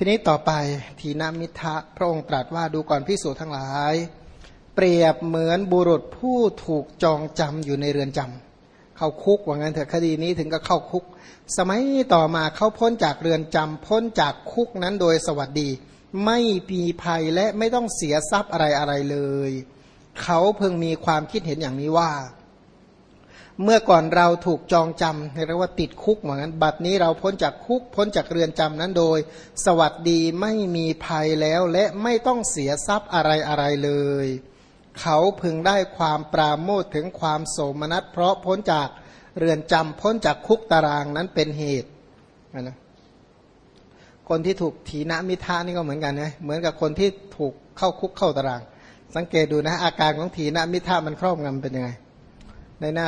ทีนี้ต่อไปทีนมิทะพระองค์ตรัสว่าดูก่อนภิกษุทั้งหลายเปรียบเหมือนบุรุษผู้ถูกจองจำอยู่ในเรือนจำเข้าคุกว่างั้นเถอะคดีนี้ถึงก็เข้าคุกสมัยต่อมาเขาพ้นจากเรือนจำพ้นจากคุกนั้นโดยสวัสดีไม่มีภัยและไม่ต้องเสียทรัพย์อะไรเลยเขาเพิ่งมีความคิดเห็นอย่างนี้ว่าเมื่อก่อนเราถูกจองจำเรียกว่าติดคุกเหมือนกันบัดนี้เราพ้นจากคุกพ้นจากเรือนจำนั้นโดยสวัสดีไม่มีภัยแล้วและไม่ต้องเสียทรัพย์อะไรเลยเขาพึงได้ความปราโมทย์ถึงความโสมนัสเพราะพ้นจากเรือนจำพ้นจากคุกตารางนั้นเป็นเหตุนะคนที่ถูกถีนมิทะนี่ก็เหมือนกันนะเหมือนกับคนที่ถูกเข้าคุกเข้าตารางสังเกตดูนะอาการของถีนมิทะมันครอบงำเป็นยังไงในหน้า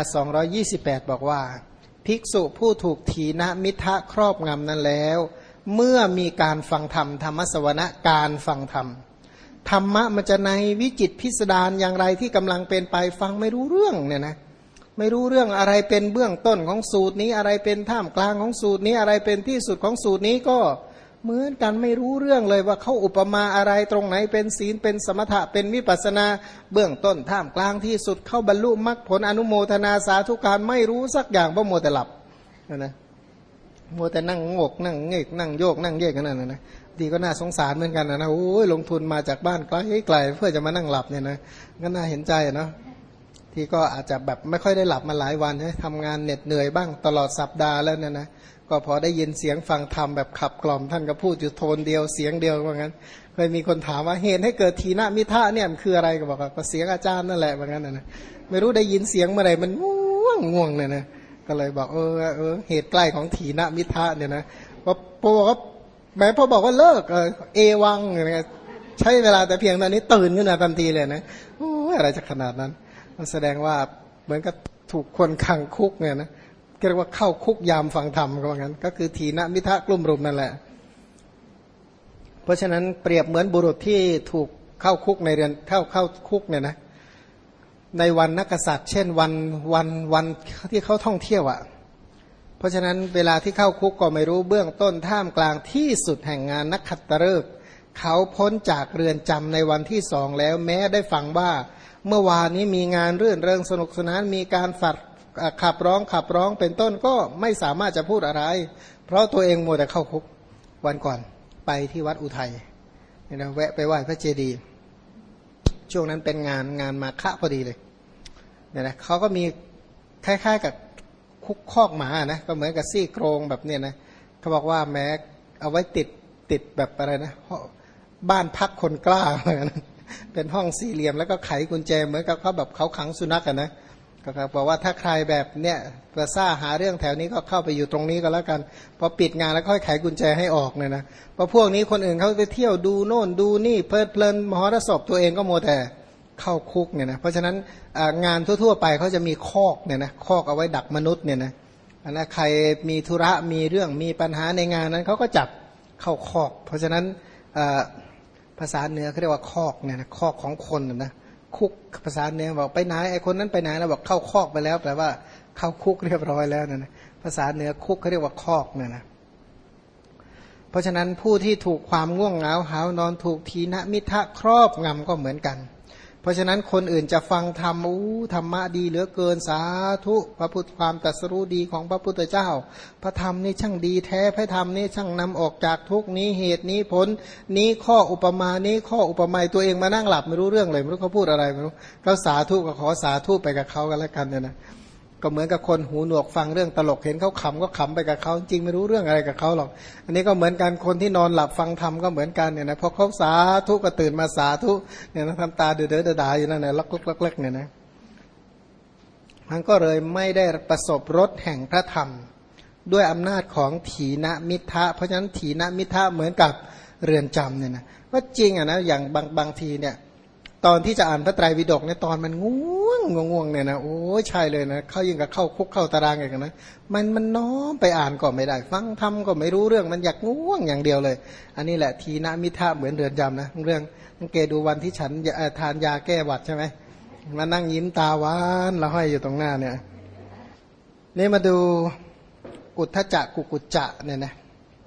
228บอกว่าภิกษุผู้ถูกถีนมิทะครอบงำนั้นแล้วเมื่อมีการฟังธรรมธรรมสวนะการฟังธรรมธรรมะมันจะในวิจิตรพิสดารอย่างไรที่กำลังเป็นไปฟังไม่รู้เรื่องเนี่ยนะไม่รู้เรื่องอะไรเป็นเบื้องต้นของสูตรนี้อะไรเป็นท่ามกลางของสูตรนี้อะไรเป็นที่สุดของสูตรนี้ก็เหมือนกันไม่รู้เรื่องเลยว่าเขาอุปมาอะไรตรงไหนเป็นศีลเป็นสมถะเป็นวิปัสสนาเบื้องต้นท่ามกลางที่สุดเข้าบรรลุมรรคผลอนุโมทนาสาธุการไม่รู้สักอย่างเพราะมัวแต่หลับนะมัวแต่นั่งงกนั่งเงกนั่งโยกนั่งเยกกันนั่นนะดีก็น่าสงสารเหมือนกันนะโอ้ยลงทุนมาจากบ้านไกลๆเพื่อจะมานั่งหลับเนี่ยนะก็น่าเห็นใจเนาะที่ก็อาจจะแบบไม่ค่อยได้หลับมาหลายวันใช่ทำงานเหน็ดเหนื่อยบ้างตลอดสัปดาห์แล้วเนี่ยนะก็พอได้ยินเสียงฟังธรรมแบบขับกล่อมท่านก็พูดอยู่โทนเดียวเสียงเดียวว่างั้นเคยมีคนถามว่าเหตุให้เกิดทีนะมิทะเนี่ยมันคืออะไรก็บอกว่าก็เสียงอาจารย์นั่นแหละว่างั้นนะไม่รู้ได้ยินเสียงเมื่อไหร่มันง่วงเนี่ยนะก็เลยบอกเหตุใกล้ของทีนะมิทะเนี่ยนะว่าพอบอกว่าแม้พอบอกว่าเลิกเอวังเนี่ยใช้เวลาแต่เพียงตอนนี้ตื่นขึ้นมาทันทีเลยนะอะไรจะขนาดนั้นมันแสดงว่าเหมือนกับถูกคนขังคุกเนี่ยนะเรียกว่าเข้าคุกยามฟังธรรมก็ว่างั้นก็คือถีนมิทะกลุ่มรุมนั่นแหละเพราะฉะนั้นเปรียบเหมือนบุรุษที่ถูกเข้าคุกในเรือนเข้าคุกเนี่ยนะในวันนักกษัตริย์เช่นวันที่เขาท่องเที่ยวอ่ะเพราะฉะนั้นเวลาที่เข้าคุกก็ไม่รู้เบื้องต้นท่ามกลางที่สุดแห่งงานนักขัตฤกษ์เขาพ้นจากเรือนจำในวันที่สองแล้วแม้ได้ฟังว่าเมื่อวานนี้มีงานรื่นเริงสนุกสนานมีการขับร้องเป็นต้นก็ไม่สามารถจะพูดอะไรเพราะตัวเองมัวแต่เข้าคุกวันก่อนไปที่วัดอุทัยเนี่ยนะแวะไปไหว้พระเจดีย์ช่วงนั้นเป็นงานมาฆะพอดีเลยเนี่ยนะเขาก็มีคล้ายๆกับคุกคอกหมานะก็เหมือนกับซี่โครงแบบเนี่ยนะเขาบอกว่าแม้เอาไว้ติดแบบอะไรนะบ้านพักคนกล้าเหมือนกันเป็นห้องสี่เหลี่ยมแล้วก็ไขกุญแจเหมือนกับเขาแบบเขาขังสุนัขกันนะก็บอกว่าถ้าใครแบบเนี้ยประซ่าหาเรื่องแถวนี้ก็เข้าไปอยู่ตรงนี้ก็แล้วกันพอปิดงานแล้วค่อยไขกุญแจให้ออกเนี่ยนะเพราะพวกนี้คนอื่นเขาไปเที่ยวดูโน่นดูนี่เพลินมหรสพตัวเองก็มัวแต่เข้าคุกเนี่ยนะเพราะฉะนั้นงานทั่วๆไปเขาจะมีคอกเนี่ยนะคอกเอาไว้ดักมนุษย์เนี่ยนะใครมีธุระมีเรื่องมีปัญหาในงานนั้นเขาก็จับเข้าคอกเพราะฉะนั้นภาษาเหนือเขาเรียกว่าคอกเนี่ยนะคอกของคนนะคุกภาษาเหนือบอกไปไหนไอ้คนนั้นไปไหนแล้วบอกเข้าคอกไปแล้วแปลว่าเข้าคุกเรียบร้อยแล้วนะภาษาเหนือคุกเขาเรียกว่าคอกเนี่ยนะเพราะฉะนั้นผู้ที่ถูกความง่วงเหงาหาวนอนถูกทีนมิทะครอบงำก็เหมือนกันเพราะฉะนั้นคนอื่นจะฟังธรรมธรรมะดีเหลือเกินสาธุพระพุทธความตรัสรู้ดีของพระพุทธเจ้าพระธรรมนี่ช่างดีแท้พระธรรมนี่ช่างนำออกจากทุกนี้เหตุนี้ผลนี้ข้ออุปมานี้ข้ออุปไมยตัวเองมานั่งหลับไม่รู้เรื่องเลยไม่รู้เขาพูดอะไรไม่รู้เขาสาธุก็ขอสาธุไปกับเขากันแล้วกันเนี่ยนะก็เหมือนกับคนหูหนวกฟังเรื่องตลกเห็นเขาขำก็ขำไปกับเขาจริงไม่รู้เรื่องอะไรกับเขาหรอกอันนี้ก็เหมือนกันคนที่นอนหลับฟังธรรมก็เหมือนกันเนี่ยนะพอเขาสาธุก็ตื่นมาสาธุเนี่ยนะทำตาเดือดด่าอยู่นั่นแหละลักเนี่ยนะมันก็เลยไม่ได้ประสบรสแห่งพระธรรมด้วยอำนาจของถีนมิทะเพราะฉะนั้นถีนมิทะเหมือนกับเรือนจำเนี่ยนะว่าจริงอ่ะนะอย่างบางทีเนี่ยตอนที่จะอ่านพระไตรปิฎกเนี่ยตอนมันง่วงเนี่ยนะโอ้ใช่เลยนะเข้ายิ่งกับเข้าคุกเข้าตารางอย่างนั้นนะมันน้อมไปอ่านก็ไม่ได้ฟังธรรมก็ไม่รู้เรื่องมันอยากง่วงอย่างเดียวเลยอันนี้แหละทีนมิทะเหมือนเรือนจำนะเรื่องสังเกตดูวันที่ฉันทานยาแก้หวัดใช่ไหมมานั่งยิ้มตาหวานละห้อยอยู่ตรงหน้าเนี่ยนี่มาดูอุทธัจจะกุกุจจะเนี่ยนะ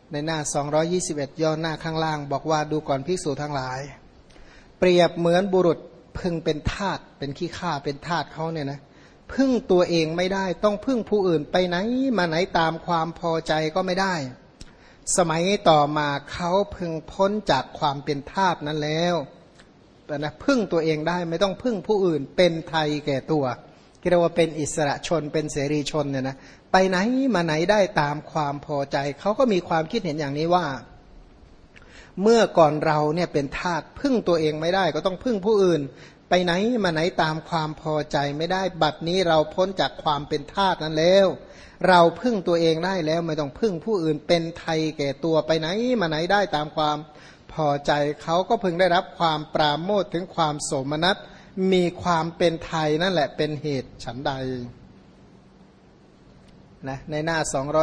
ในหน้า221ย่อหน้าข้างล่างบอกว่าดูก่อนภิกษุทั้งหลายเปรียบเหมือนบุรุษพึงเป็นทาสเป็นขี้ข้าเป็นทาสเขาเนี่ยนะพึ่งตัวเองไม่ได้ต้องพึ่งผู้อื่นไปไหนมาไหนตามความพอใจก็ไม่ได้สมัยต่อมาเขาพึงพ้นจากความเป็นทาสนั้นแล้วนะพึ่งตัวเองได้ไม่ต้องพึ่งผู้อื่นเป็นไทยแก่ตัวเรียกว่าเป็นอิสระชนเป็นเสรีชนเนี่ยนะไปไหนมาไหนได้ตามความพอใจเขาก็มีความคิดเห็นอย่างนี้ว่าเมื่อก่อนเราเนี่ยเป็นทาสพึ่งตัวเองไม่ได้ก็ต้องพึ่งผู้อื่นไปไหนมาไหนตามความพอใจไม่ได้บัดนี้เราพ้นจากความเป็นทาสนั้นแล้วเราพึ่งตัวเองได้แล้วไม่ต้องพึ่งผู้อื่นเป็นไทยแก่ตัวไปไหนมาไหนได้ตามความพอใจเขาก็พึงได้รับความปราโมทย์ถึงความโสมนัสมีความเป็นไทยนั่นแหละเป็นเหตุฉันใดนะในหน้า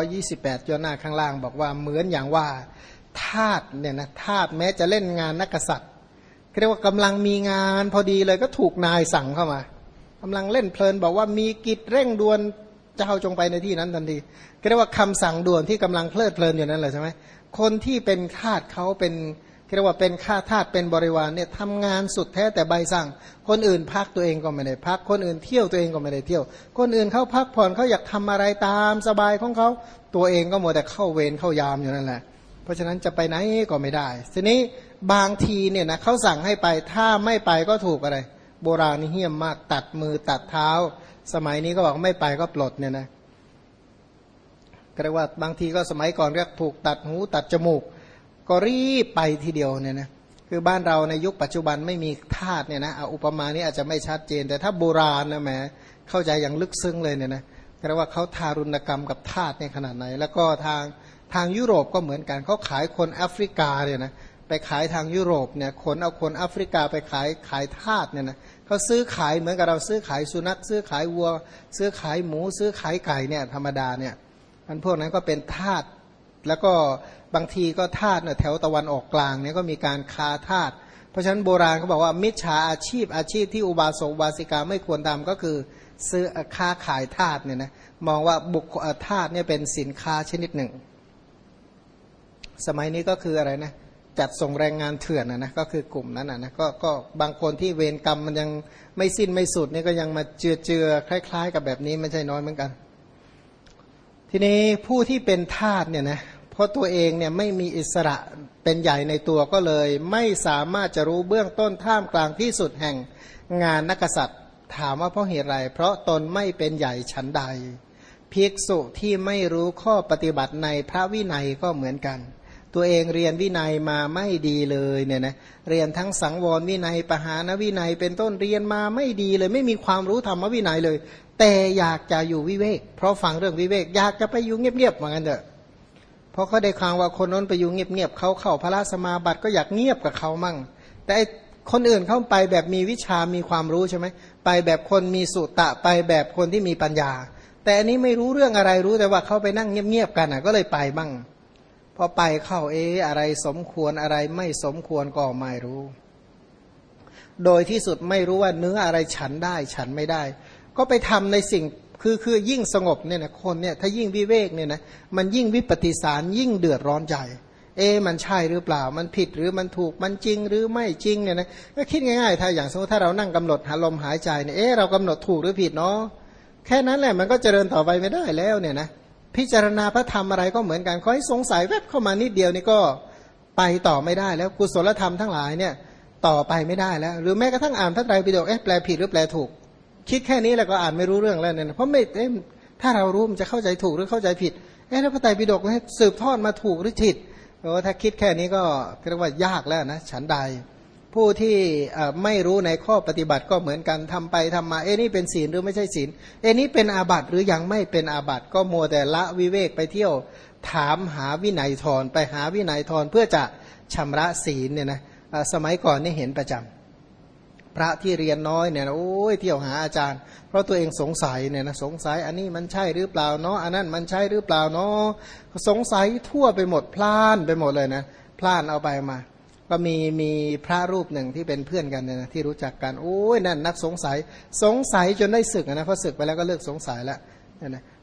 228ย่อหน้าข้างล่างบอกว่าเหมือนอย่างว่าทาสเนี่ยนะทาสแม้จะเล่นงานนักษัตริย์เรียกว่ากำลังมีงานพอดีเลยก็ถูกนายสั่งเข้ามากำลังเล่นเพลินบอกว่ามีกิจเร่งด่วนเจ้าจงไปในที่นั้นทันทีเรียกว่าคำสั่งด่วนที่กำลังเพลิดเพลินอยู่นั่นแหละใช่ไหมคนที่เป็นทาสเขาเป็นเรียกว่าเป็นข้าทาสเป็นบริวารเนี่ยทำงานสุดแท้แต่ใบสั่งคนอื่นพักตัวเองก็ไม่ได้พักคนอื่นเที่ยวตัวเองก็ไม่ได้เที่ยวคนอื่นเขาพักผ่อนเขาอยากทำอะไรตามสบายของเขาตัวเองก็มัวแต่เข้าเวรเข้ายามอยู่นั่นแหละเพราะฉะนั้นจะไปไหนก็ไม่ได้ทีนี้บางทีเนี่ยนะเขาสั่งให้ไปถ้าไม่ไปก็ถูกอะไรโบราณนี่เหี้ยมมากตัดมือตัดเท้าสมัยนี้ก็บอกไม่ไปก็ปลดเนี่ยนะก็เรียกว่าบางทีก็สมัยก่อนเรียกถูกตัดหูตัดจมูกก็รีบไปทีเดียวเนี่ยนะคือบ้านเราในยุคปัจจุบันไม่มีทาสเนี่ยนะอุปมานี้อาจจะไม่ชัดเจนแต่ถ้าโบราณนะแหมเข้าใจอย่างลึกซึ้งเลยเนี่ยนะเรียกว่าเขาทารุณกรรมกับทาสเนี่ยขนาดไหนแล้วก็ทางยุโรปก็เหมือนกันเขาขายคนแอฟริกาเนี่ยนะไปขายทางยุโรปเนี่ยขนเอาคนแอฟริกาไปขายทาสเนี่ยนะเขาซื้อขายเหมือนกับเราซื้อขายสุนัขซื้อขายวัวซื้อขายหมูซื้อขายไก่เนี่ยธรรมดาเนี่ยมันพวกนั้นก็เป็นทาสแล้วก็บางทีก็ทาสเนี่ยแถวตะวันออกกลางเนี่ยก็มีการค้าทาสเพราะฉะนั้นโบราณเขาบอกว่ามิจฉาอาชีพที่อุบาสกอุบาสิกาไม่ควรทำก็คือซื้อค้าขายทาสเนี่ยนะมองว่าบุคคลทาสเนี่ยเป็นสินค้าชนิดหนึ่งสมัยนี้ก็คืออะไรนะจัดส่งแรงงานเถื่อนนะก็คือกลุ่มนั้นนะก็บางคนที่เวรกรรมมันยังไม่สิ้นไม่สุดนี่ก็ยังมาเจือคล้ายๆกับแบบนี้ไม่ใช่น้อยเหมือนกันทีนี้ผู้ที่เป็นทาสเนี่ยนะเพราะตัวเองเนี่ยไม่มีอิสระเป็นใหญ่ในตัวก็เลยไม่สามารถจะรู้เบื้องต้นท่ามกลางที่สุดแห่งงานนักษัตริย์ถามว่าเพราะเหตุไรเพราะตนไม่เป็นใหญ่ฉันใดภิกษุที่ไม่รู้ข้อปฏิบัติในพระวินัยก็เหมือนกันตัวเองเรียนวินัยมาไม่ดีเลยเนี่ยนะเรียนทั้งสังวรวินัยปหานวินัยเป็นต้นเรียนมาไม่ดีเลยไม่มีความรู้ธรรมวินัยเลยแต่อยากจะอยู่วิเวกเพราะฟังเรื่องวิเวกอยากจะไปอยู่เงียบๆเหมือนกันเถอะเพราะเขาได้ข่าวว่าคนนั้นไปอยู่เงียบๆเขาเข้าพระสมาบัติก็อยากเงียบกับเขามั่งแต่คนอื่นเข้าไปแบบมีวิชามีความรู้ใช่ไหมไปแบบคนมีสุตะไปแบบคนที่มีปัญญาแต่อันนี้ไม่รู้เรื่องอะไรรู้แต่ว่าเขาไปนั่งเงียบๆกันก็เลยไปบ้างพอไปเข้าอะไรสมควรอะไรไม่สมควรก็ไม่รู้โดยที่สุดไม่รู้ว่าเนื้ออะไรฉันได้ฉันไม่ได้ก็ไปทำในสิ่งคือยิ่งสงบเนี่ยนะคนเนี่ยถ้ายิ่งวิเวกเนี่ยนะมันยิ่งวิปฏิสารยิ่งเดือดร้อนใจมันใช่หรือเปล่ามันผิดหรือมันถูกมันจริงหรือไม่จริงเนี่ยนะก็คิดง่ายๆถ้าอย่างสมมติถ้าเรานั่งกำหนดหาลมหายใจเนี่ยเรากำหนดถูกหรือผิดเนาะแค่นั้นแหละมันก็เจริญต่อไปไม่ได้แล้วเนี่ยนะพิจารณาพระธรรมอะไรก็เหมือนกันขอให้สงสัยแวบเข้ามานิดเดียวนี่ก็ไปต่อไม่ได้แล้วกุศลธรรมทั้งหลายเนี่ยต่อไปไม่ได้แล้วหรือแม้กระทั่งอ่านพระไตรปิฎกแปลผิดหรือแปลถูกคิดแค่นี้แล้วก็อ่านไม่รู้เรื่องแล้วเนี่ยเพราะไม่ถ้าเรารู้มันจะเข้าใจถูกหรือเข้าใจผิดแล้วพระไตรปิฎกสืบทอดมาถูกหรือผิดถ้าคิดแค่นี้ก็เรียกว่ายากแล้วนะฉันใดผู้ที่ไม่รู้ในข้อปฏิบัติก็เหมือนกันทำไปทำมานี่เป็นศีลหรือไม่ใช่ศีลนี่เป็นอาบัติหรือยังไม่เป็นอาบัติก็มัวแต่ละวิเวกไปเที่ยวถามหาวินัยทรไปหาวินัยทรเพื่อจะชำระศีลเนี่ยนะสมัยก่อนนี่เห็นประจำพระที่เรียนน้อยเนี่ยนะโอ้ยเที่ยวหาอาจารย์เพราะตัวเองสงสัยเนี่ยนะสงสัยอันนี้มันใช่หรือเปล่าเนาะอันนั้นมันใช่หรือเปล่าเนาะสงสัยทั่วไปหมดพล่านไปหมดเลยนะพล่านเอาไปมาก็มีพระรูปหนึ่งที่เป็นเพื่อนกันเนี่ยนะที่รู้จักกันโอ้ยนั่นนักสงสัยจนได้ศึกนะพอศึกไปแล้วก็เลิกสงสัยแล้วนะเพ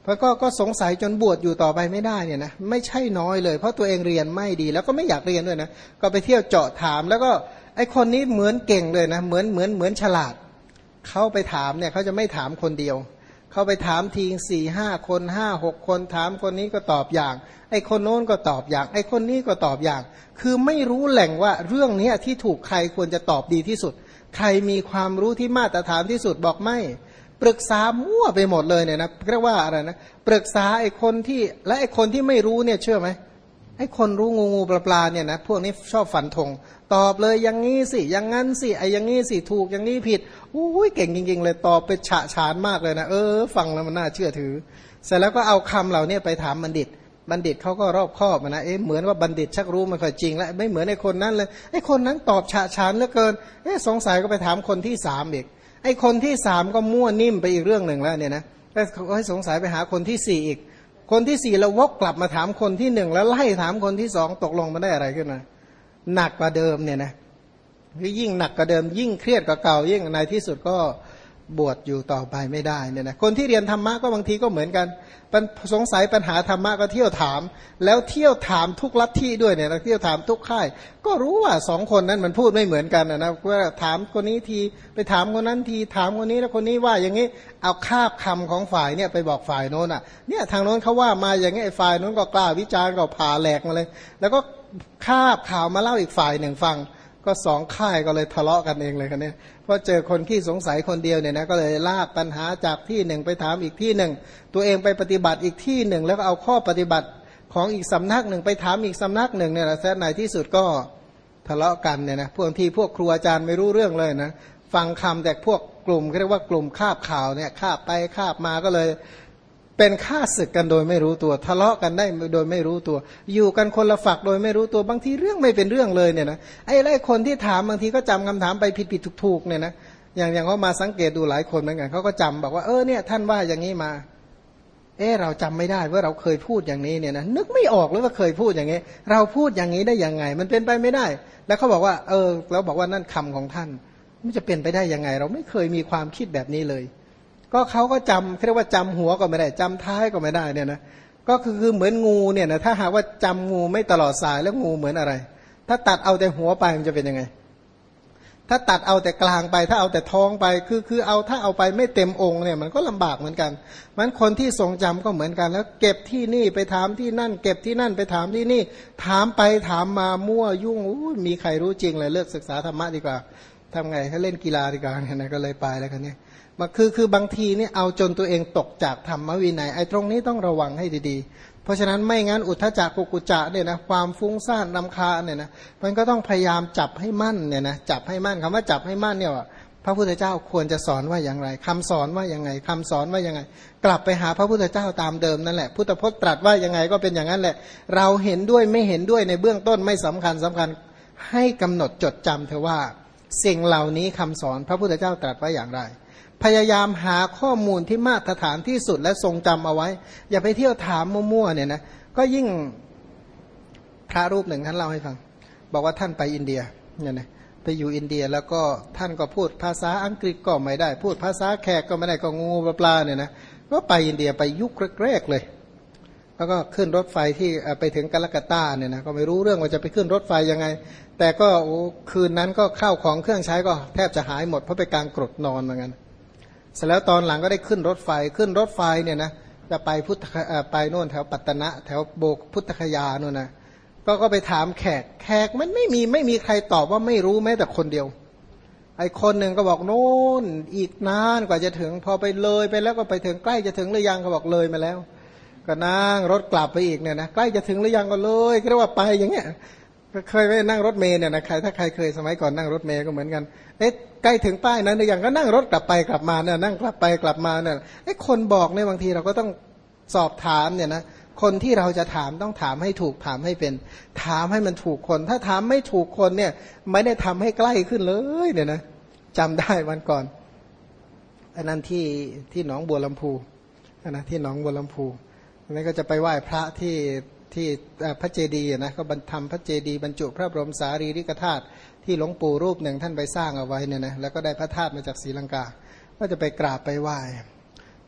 แล้วก็สงสัยจนบวชอยู่ต่อไปไม่ได้เนี่ยนะไม่ใช่น้อยเลยเพราะตัวเองเรียนไม่ดีแล้วก็ไม่อยากเรียนด้วยนะก็ไปเที่ยวเจาะถามแล้วก็ไอคนนี้เหมือนเก่งเลยนะเหมือนฉลาดเขาไปถามเนี่ยเขาจะไม่ถามคนเดียวเขาไปถามที4-5 คน5-6 คนถามคนนี้ก็ตอบอย่างไอคนโน้นก็ตอบอย่างไอคนนี้ก็ตอบอย่างคือไม่รู้แหล่งว่าเรื่องนี้ที่ถูกใครควรจะตอบดีที่สุดใครมีความรู้ที่มาตรฐานที่สุดบอกไม่ปรึกษามั่วไปหมดเลยเนี่ยนะเรียกว่าอะไรนะปรึกษาไอ้คนที่และไอ้คนที่ไม่รู้เนี่ยเชื่อไหมไอ้คนรู้งูปลาเนี่ยนะพวกนี้ชอบฝันธงตอบเลยอย่างนี้สิอย่างนั้นสิไอ้อย่างนี้สิถูกอย่างนี้ผิดอุ้ยเก่งจริงๆเลยตอบไปฉะฉานมากเลยนะฟังแล้วมันน่าเชื่อถือเสร็จแล้วก็เอาคำเหล่านี้ไปถามบัณฑิตเขาก็รอบคอบนะเหมือนว่าบัณฑิตชักรู้มันค่อยจริงแล้วไม่เหมือนไอ้คนนั้นเลยไอ้คนนั้นตอบฉะฉานเหลือเกินสงสัยก็ไปถามคนที่3อีกไอ้คนที่3ก็มั่วนิ่มไปอีกเรื่องหนึ่งแล้วเนี่ยนะแล้วให้สงสัยไปหาคนที่4อีกคนที่4แล้ววกกลับมาถามคนที่1แล้วไล่ถามคนที่2ตกลงมันได้อะไรขึ้นมาหนักกว่าเดิมเนี่ยนะยิ่งหนักกว่าเดิมยิ่งเครียดกว่าเก่ายิ่งในที่สุดก็บวชอยู่ต่อไปไม่ได้เนี่ยนะคนที่เรียนธรรมะก็บางทีก็เหมือนกันสงสัยปัญหาธรรมะก็เที่ยวถามแล้วเที่ยวถามทุกลัทธิด้วยเนี่ยนะเที่ยวถามทุกค่ายก็รู้ว่า2 คนนั้นมันพูดไม่เหมือนกันนะว่าถามคนนี้ทีไปถามคนนั้นทีถามคนนี้แล้วคนนี้ว่าอย่างนี้เอาคาบคำของฝ่ายเนี่ยไปบอกฝ่ายโน้นอ่ะเนี่ยทางโน้นเขาว่ามาอย่างนี้ไอ้ฝ่ายโน้นก็กล้าวิจารณ์ก็ผ่าแหลกมาเลยแล้วก็คาบข่าวมาเล่าอีกฝ่ายหนึ่งฟังก็2 ค่ายก็เลยทะเลาะกันเองเลยกันเนี่ยเพราะเจอคนขี้สงสัยคนเดียวเนี่ยนะก็เลยลากปัญหาจากที่1ไปถามอีกที่1ตัวเองไปปฏิบัติอีกที่1แล้วก็เอาข้อปฏิบัติของอีกสำนักหนึ่งไปถามอีกสำนักหนึ่งเนี่ยแหละแท้ในที่สุดก็ทะเลาะกันเนี่ยนะพวกที่พวกครูอาจารย์ไม่รู้เรื่องเลยนะฟังคำแต่พวกกลุ่มเรียกว่ากลุ่มคาบข่าวเนี่ยคาบไปคาบมาก็เลยเป็นฆ่าศึกกันโดยไม่รู้ตัวทะเลาะกันได้โดยไม่รู้ตัวอยู่กันคนละฝักโดยไม่รู้ตัวบางทีเรื่องไม่เป็นเรื่องเลยเนี่ยนะไอ้คนที่ถามบางทีก็จำคำถามไปผิดถูกเนี่ยนะอย่างเขามาสังเกตดูหลายคนเหมือนกันเขาก็จำบอกว่าเนี่ยท่านว่าอย่างนี้มาเราจำไม่ได้ว่าเราเคยพูดอย่างนี้เนี่ยนะนึกไม่ออกเลยว่าเคยพูดอย่างนี้เราพูดอย่างนี้ได้ยังไงมันเป็นไปไม่ได้แล้วเขาบอกว่าเราบอกว่านั่นคำของท่านมันจะเป็นไปได้ยังไงเราไม่เคยมีความคิดแบบนี้เลยก็เขาก็จำเรียกว่าจำหัวก็ไม่ได้จำท้ายก็ไม่ได้เนี่ยนะก็คือเหมือนงูเนี่ยนะถ้าหากว่าจำงูไม่ตลอดสายแล้วงูเหมือนอะไรถ้าตัดเอาแต่หัวไปมันจะเป็นยังไงถ้าตัดเอาแต่กลางไปถ้าเอาแต่ท้องไปคือเอาถ้าเอาไปไม่เต็มองค์เนี่ยมันก็ลำบากเหมือนกันมันคนที่ทรงจำก็เหมือนกันแล้วเก็บที่นี่ไปถามที่นั่นเก็บที่นั่นไปถามที่นี่ถามไปถามมามั่วยุ่งมีใครรู้จริงเลยเลิกศึกษาธรรมะดีกว่าทำไงให้เล่นกีฬาดีกว่าเนี่ยนะก็เลยไปแล้วกันเนี่ยคือบางทีเนี่ยเอาจนตัวเองตกจากธรรมวินัยไอ้ตรงนี้ต้องระวังให้ดีๆเพราะฉะนั้นไม่งั้นอุทธจักกุกุจจะเนี่ยนะความฟุ้งซ่านรำคาญเนี่ยนะมันก็ต้องพยายามจับให้มั่นเนี่ยนะจับให้มั่นคำว่าจับให้มั่นเนี่ยพระพุทธเจ้าควรจะสอนว่าอย่างไรคำสอนว่ายังไงคำสอนว่ายังไงกลับไปหาพระพุทธเจ้าตามเดิมนั่นแหละพุทธพจน์ตรัสว่ายังไงก็เป็นอย่างนั้นแหละเราเห็นด้วยไม่เห็นด้วยในเบื้องต้นไม่สำคัญให้กำหนดจดจำเถอะว่าสิ่งเหล่านี้คำสอนพระพุทธเจ้าตรัสว่าอย่างไรพยายามหาข้อมูลที่มาตรฐานที่สุดและทรงจำเอาไว้อย่าไปเที่ยวถามมั่วๆเนี่ยนะก็ยิ่งพระรูปหนึ่งท่านเล่าให้ฟังบอกว่าท่านไปอินเดียเนี่ยนะไปอยู่อินเดียแล้วก็ท่านก็พูดภาษาอังกฤษก็ไม่ได้พูดภาษาแขกก็ไม่ได้ก็งูปลาเนี่ยนะก็ไปอินเดียไปยุคแรกๆเลยแล้วก็ขึ้นรถไฟที่ไปถึงกาลกัตตาเนี่ยนะก็ไม่รู้เรื่องว่าจะไปขึ้นรถไฟยังไงแต่ก็คืนนั้นก็ข้าวของเครื่องใช้ก็แทบจะหายหมดเพราะไปกางกรดนอนเหมือนกันเสร็จแล้วตอนหลังก็ได้ขึ้นรถไฟเนี่ยนะจะไปไปโน่นแถวปัตตนะแถวโบกพุทธคยาโน่นนะก็ไปถามแขกมันไม่มีใครตอบว่าไม่รู้แม้แต่คนเดียวไอ้คนหนึ่งก็บอกโน่นอีกนานกว่าจะถึงพอไปเลยไปแล้วก็ไปถึงใกล้จะถึงหรือยังเขาบอกเลยมาแล้วก็นั่งรถกลับไปอีกเนี่ยนะใกล้จะถึงหรือยังก็เลยเรียกว่าไปอย่างเงี้ยเคยไปนั่งรถเมล์เนี่ยนะถ้าใครเคยสมัยก่อนนั่งรถเมล์ก็เหมือนกันใกล้ถึงป้ายนั้นหรือยังก็นั่งรถกลับไปกลับมาเนี่ยนั่งกลับไปกลับมาเนี่ยคนบอกเนี่ยบางทีเราก็ต้องสอบถามเนี่ยนะคนที่เราจะถามต้องถามให้ถูกถามให้เป็นถามให้มันถูกคนถ้าถามไม่ถูกคนเนี่ยไม่ได้ทำให้ใกล้ขึ้นเลยเนี่ยนะจำได้วันก่อนอันนั้นที่หนองบัวลำพูนะที่หนองบัวลำพูอันนี้ก็จะไปไหว้พระที่พระเจดีย์นะก็บรรทำพระเจดีย์บรรจุพระบรมสารีริกธาตุที่หลวงปู่รูปหนึ่งท่านไปสร้างเอาไว้เนี่ยนะแล้วก็ได้พระธาตุมาจากศรีลังกาก็จะไปกราบไปไหว้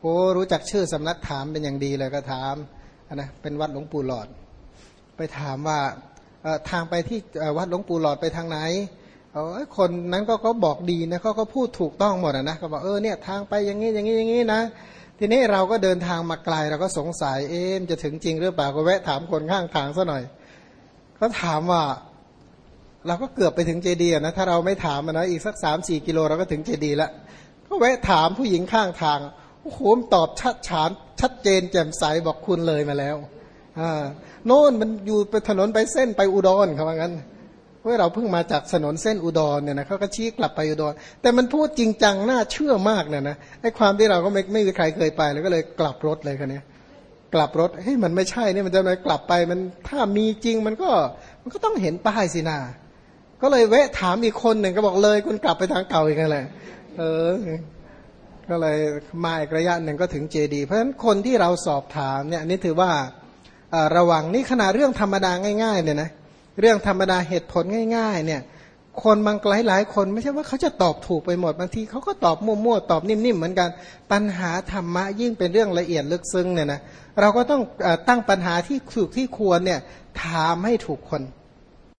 โอ้รู้จักชื่อสำนักถามเป็นอย่างดีเลยก็ถามนะเป็นวัดหลวงปู่หลอดไปถามว่าทางไปที่วัดหลวงปู่หลอดไปทางไหนคนนั้นก็บอกดีนะเขาก็พูดถูกต้องหมดนะก็บอกเนี่ยทางไปอย่างนี้อย่างนี้อย่างนี้นะทีนี้เราก็เดินทางมาไกลเราก็สงสัยจะถึงจริงหรือเปล่าก็แวะถามคนข้างทางซะหน่อยเขาถามว่าเราก็เกือบไปถึงเจดีย์นะถ้าเราไม่ถามนะอีกสัก3-4 กิโลเราก็ถึงเจดีย์ละก็แวะถามผู้หญิงข้างทางโอ้โหตอบชัดเจนแจ่มใสบอกคุณเลยมาแล้วโน่นมันอยู่ไปถนนไปเส้นไปอุดรเขาว่างั้นเพราะเราเพิ่งมาจากถนนเส้นอุดรเนี่ยนะเขาก็ชี้กลับไปอุดรแต่มันพูดจริงจังน่าเชื่อมากเนี่ยนะไอ้ความที่เราก็ไม่มีใครเคยไปแล้วก็เลยกลับรถเลยคันนี้กลับรถเฮ้ยมันไม่ใช่เนี่ยมันจะไหนกลับไปมันถ้ามีจริงมันก็ต้องเห็นป้ายสินาก็เลยแวะถามอีกคนหนึ่งก็บอกเลยคุณกลับไปทางเก่าอีกแล้วก็เลยมาอีกระยะหนึ่งก็ถึงเจดีย์เพราะฉะนั้นคนที่เราสอบถามเนี่ยนี่ถือว่าระวังนี่ขนาดเรื่องธรรมดาง่ายๆเนี่ยนะเรื่องธรรมดาเหตุผลง่ายๆเนี่ยคนบางหลายคนไม่ใช่ว่าเขาจะตอบถูกไปหมดบางทีเขาก็ตอบมั่วๆตอบนิ่มๆเหมือนกันปัญหาธรรมะยิ่งเป็นเรื่องละเอียดลึกซึ้งเนี่ยนะเราก็ต้องตั้งปัญหาที่ถูกที่ควรเนี่ยถามให้ถูกคน